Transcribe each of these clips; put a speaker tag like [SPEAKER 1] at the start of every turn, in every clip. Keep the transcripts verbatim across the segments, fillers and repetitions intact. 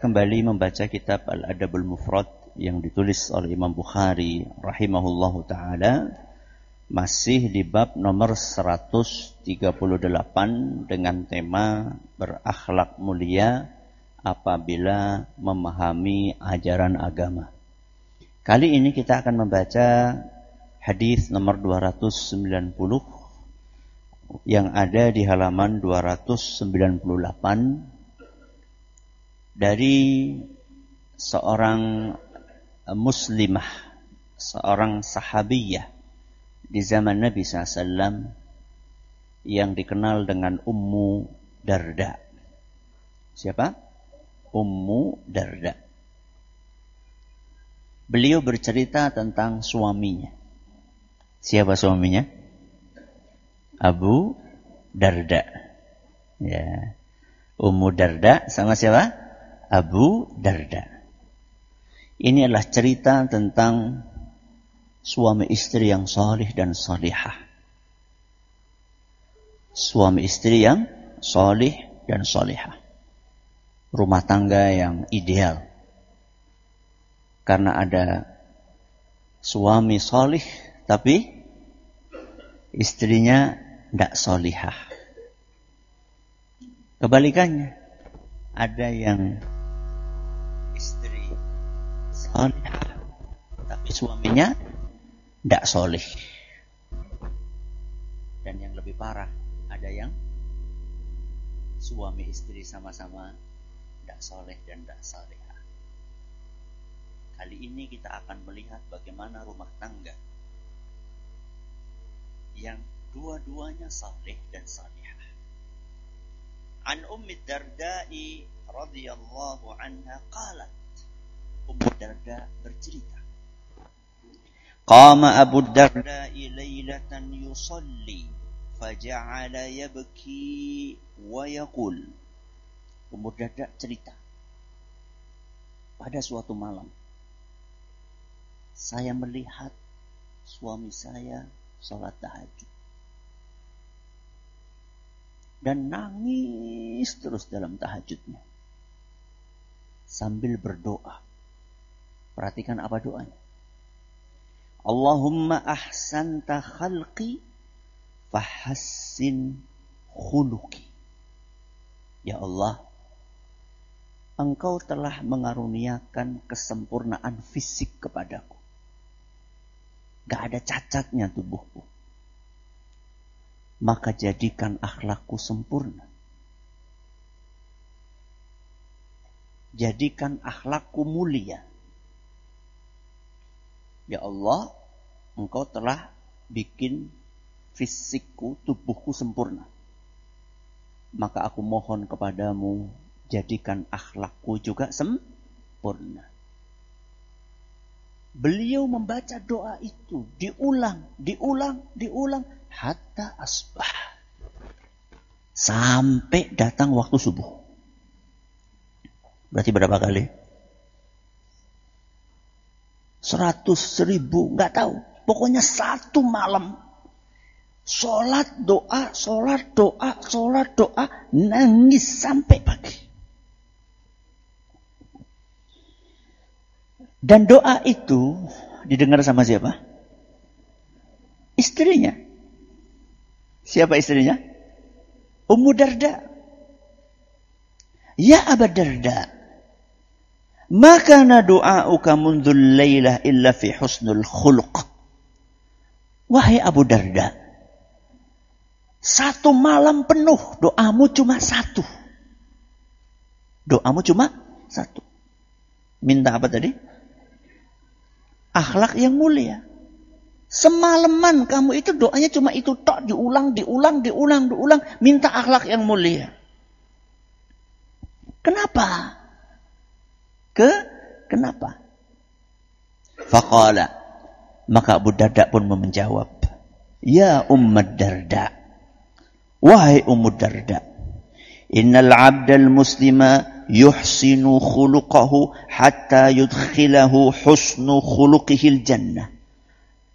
[SPEAKER 1] kembali membaca kitab Al-Adabul Mufrad yang ditulis oleh Imam Bukhari rahimahullahu ta'ala, masih di bab nomor seratus tiga puluh delapan dengan tema berakhlak mulia apabila memahami ajaran agama. Kali ini kita akan membaca hadis nomor dua ratus sembilan puluh yang ada di halaman dua ratus sembilan puluh delapan dari seorang muslimah, seorang sahabiyah di zaman Nabi shallallahu alaihi wasallam yang dikenal dengan Ummu Darda. Siapa? Ummu Darda. Beliau bercerita tentang suaminya. Siapa suaminya? Abu Darda. Ya. Ummu Darda sama siapa? Abu Darda. Ini adalah cerita tentang suami istri yang salih dan salihah. Suami istri yang salih dan salihah. Rumah tangga yang ideal. Karena ada suami salih tapi istrinya tidak salihah. Kebalikannya, ada yang istri salihah tapi suaminya tidak soleh. Dan yang lebih parah, ada yang suami istri sama-sama tidak soleh dan tidak salihah. Kali ini kita akan melihat bagaimana rumah tangga yang dua-duanya saleh dan salihah. An Ummi Darda'i radhiyallahu anha qalat, Ummu Darda bercerita, qama Abu Darda'i laylatan yusalli faja'ala yabki wa yaqul. Ummu Darda cerita, pada suatu malam saya melihat suami saya salat tahajud dan nangis terus dalam tahajudnya sambil berdoa. Perhatikan apa doanya. Allahumma ahsanta khalqi fahassin khuluqi. Ya Allah, Engkau telah mengaruniakan kesempurnaan fisik kepadaku. Gak ada cacatnya tubuhku. Maka jadikan akhlakku sempurna. Jadikan akhlakku mulia. Ya Allah, Engkau telah bikin fisikku, tubuhku sempurna. Maka aku mohon kepadamu, jadikan akhlakku juga sempurna. Beliau membaca doa itu, diulang, diulang, diulang, hatta asbah. Sampai datang waktu subuh. Berarti berapa kali? Seratus ribu, nggak tahu. Pokoknya satu malam. Sholat doa, sholat doa, sholat doa, nangis sampai pagi. Dan doa itu didengar sama siapa? Istrinya. Siapa istrinya? Ummu Darda. Ya Aba Darda, maka na du'auka mundhul lailah illa fi husnul khuluq. Wahai Abu Darda, satu malam penuh doamu cuma satu. Doamu cuma satu. Minta apa tadi? Akhlak yang mulia. Semalaman kamu itu doanya cuma itu tok, diulang, diulang, diulang, diulang, minta akhlak yang mulia. Kenapa? Ke kenapa? Faqala, maka Abu Darda pun menjawab, ya Ummu Darda, wahai Ummu Darda, innal 'abdal muslima yuhsinu khuluqahu hatta yudkhilahu husnu khuluqihil jannah.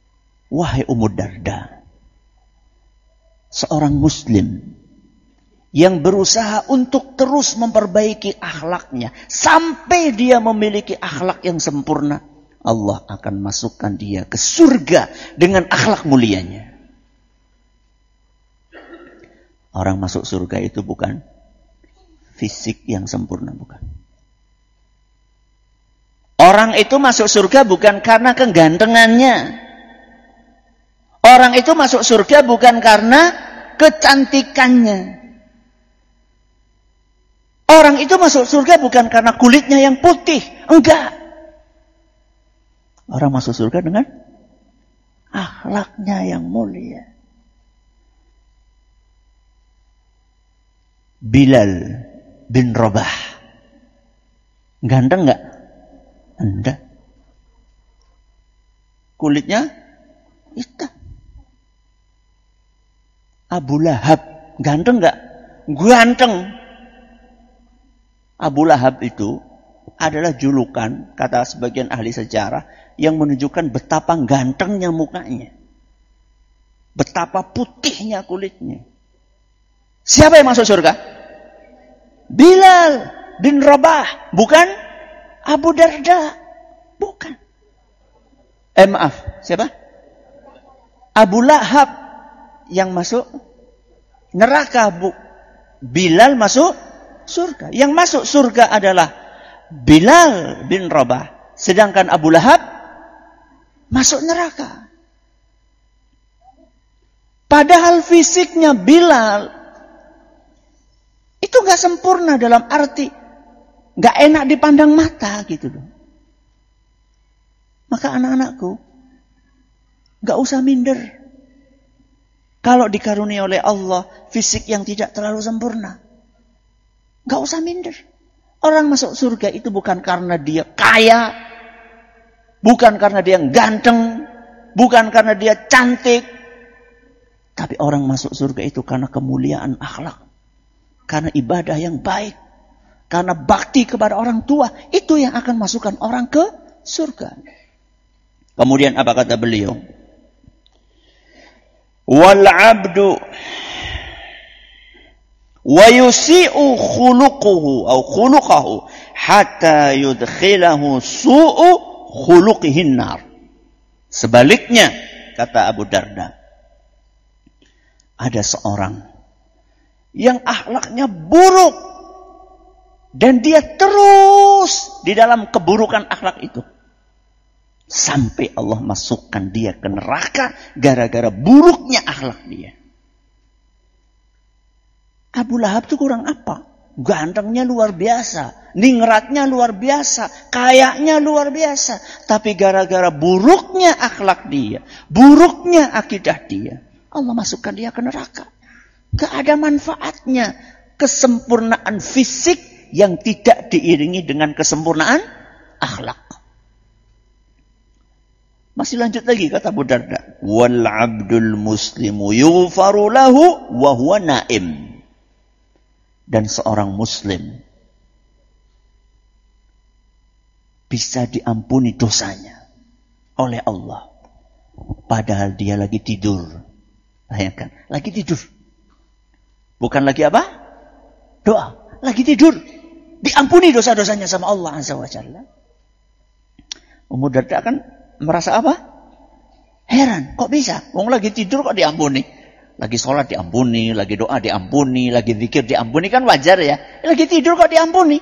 [SPEAKER 1] Wahai Ummu Darda, seorang muslim yang berusaha untuk terus memperbaiki akhlaknya sampai dia memiliki akhlak yang sempurna, Allah akan masukkan dia ke surga dengan akhlak mulianya. Orang masuk surga itu bukan fisik yang sempurna, bukan. Orang itu masuk surga bukan karena kegantengannya. Orang itu masuk surga bukan karena kecantikannya. Orang itu masuk surga bukan karena kulitnya yang putih. Enggak. Orang masuk surga dengan akhlaknya yang mulia. Bilal bin Rabah. Ganteng enggak? Enggak. Kulitnya hitam. Abu Lahab, ganteng enggak? Ganteng. Abu Lahab itu adalah julukan, kata sebagian ahli sejarah, yang menunjukkan betapa gantengnya mukanya. Betapa putihnya kulitnya. Siapa yang masuk surga? Bilal bin Rabah, bukan Abu Darda. Bukan. Eh maaf, siapa? Abu Lahab yang masuk neraka, Bu. Bilal masuk surga. Yang masuk surga adalah Bilal bin Rabah, sedangkan Abu Lahab masuk neraka. Padahal fisiknya Bilal itu gak sempurna, dalam arti gak enak dipandang mata gitu loh. Maka anak-anakku, gak usah minder kalau dikaruniai oleh Allah fisik yang tidak terlalu sempurna. Gak usah minder. Orang masuk surga itu bukan karena dia kaya, bukan karena dia ganteng, bukan karena dia cantik. Tapi orang masuk surga itu karena kemuliaan akhlak, karena ibadah yang baik, karena bakti kepada orang tua. Itu yang akan masukkan orang ke surga. Kemudian apa kata beliau? Wal abdu wa yusi'u khuluquhu atau khuluquhu hatta yudkhilahu su'u khuluqihin nar. Sebaliknya, kata Abu Darda, ada seorang yang akhlaknya buruk dan dia terus di dalam keburukan akhlak itu sampai Allah masukkan dia ke neraka gara-gara buruknya akhlak dia. Abu Lahab itu kurang apa? Gantengnya luar biasa, ningratnya luar biasa, kayaknya luar biasa, tapi gara-gara buruknya akhlak dia, buruknya akidah dia, Allah masukkan dia ke neraka. Gak ada manfaatnya kesempurnaan fisik yang tidak diiringi dengan kesempurnaan akhlak. Masih lanjut lagi kata Abu Darda, wal abdul muslimu yughfaru lahu wa huwa naim. Dan seorang muslim bisa diampuni dosanya oleh Allah padahal dia lagi tidur. Bayangkan, lagi tidur. Bukan lagi apa? Doa, lagi tidur. Diampuni dosa-dosanya sama Allah Azza wa Jalla. Abu Darda kan merasa apa? Heran, kok bisa? Wong lagi tidur kok diampuni? Lagi sholat diampuni, lagi doa diampuni, lagi zikir diampuni, kan wajar ya. Lagi tidur kok diampuni?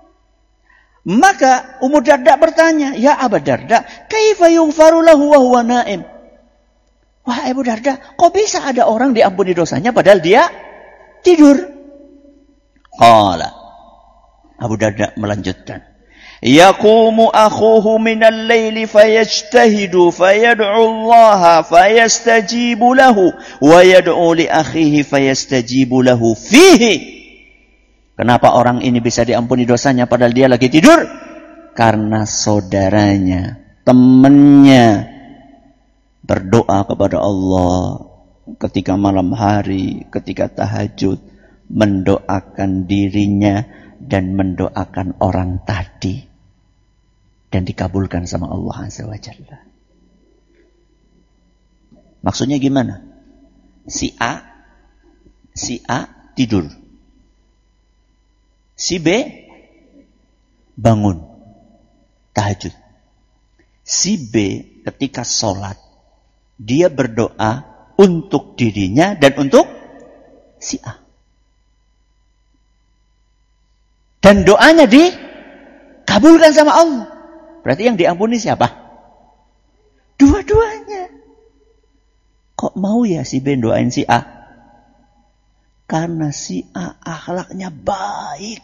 [SPEAKER 1] Maka Abu Darda bertanya, ya Abu Darda, kaifa yughfaru lahu wa huwa naim? Wah Abu Darda, kok bisa ada orang diampuni dosanya padahal dia tidur? Qala, Abu Darda melanjutkan, yaqumu akhuhu minal laili fayajtahidu fayad'u Allah fayastajibu lahu wa yad'u li akhihi fayastajibu lahu fihi. Kenapa orang ini bisa diampuni dosanya padahal dia lagi tidur? Karena saudaranya, temannya berdoa kepada Allah ketika malam hari, ketika tahajud, mendoakan dirinya dan mendoakan orang tadi, dan dikabulkan sama Allah Azza wa Jalla. Maksudnya gimana? Si A, si A tidur, Si B bangun tahajud. Si B ketika sholat, dia berdoa untuk dirinya dan untuk si A. Dan doanya dikabulkan sama Allah. Berarti yang diampuni siapa? Dua-duanya. Kok mau ya si B doain si A? Karena si A akhlaknya baik.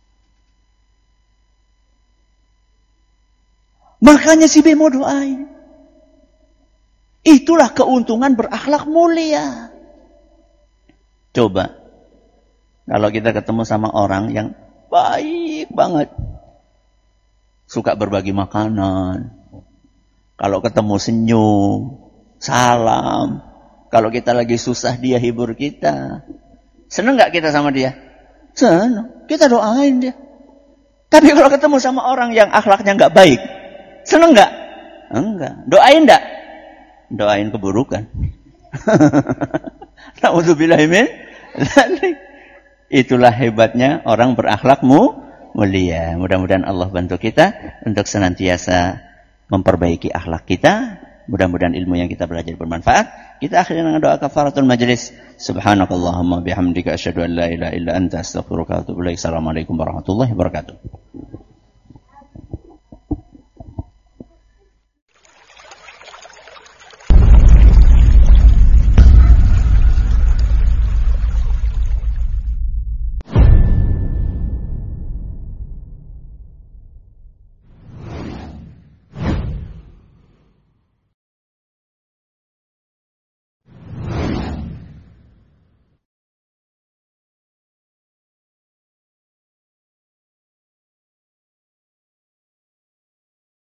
[SPEAKER 1] Makanya si B mau doain. Itulah keuntungan berakhlak mulia. Coba, kalau kita ketemu sama orang yang baik banget, suka berbagi makanan, kalau ketemu senyum, salam, kalau kita lagi susah dia hibur kita, seneng gak kita sama dia? Seneng, kita doain dia. Tapi kalau ketemu sama orang yang akhlaknya gak baik, seneng gak? Enggak. Doain gak? Doain keburukan. Na'udzubillahi min dzalik. Itulah hebatnya orang berakhlakmu mulia. Mudah-mudahan Allah bantu kita untuk senantiasa memperbaiki akhlak kita. Mudah-mudahan ilmu yang kita belajar bermanfaat. Kita akhiri dengan doa kafaratul majlis. Subhanakallahumma bihamdika asyhadu an la ilaha illa anta astaghfiruka wa atubu ilaik. Assalamualaikum warahmatullahi wabarakatuh.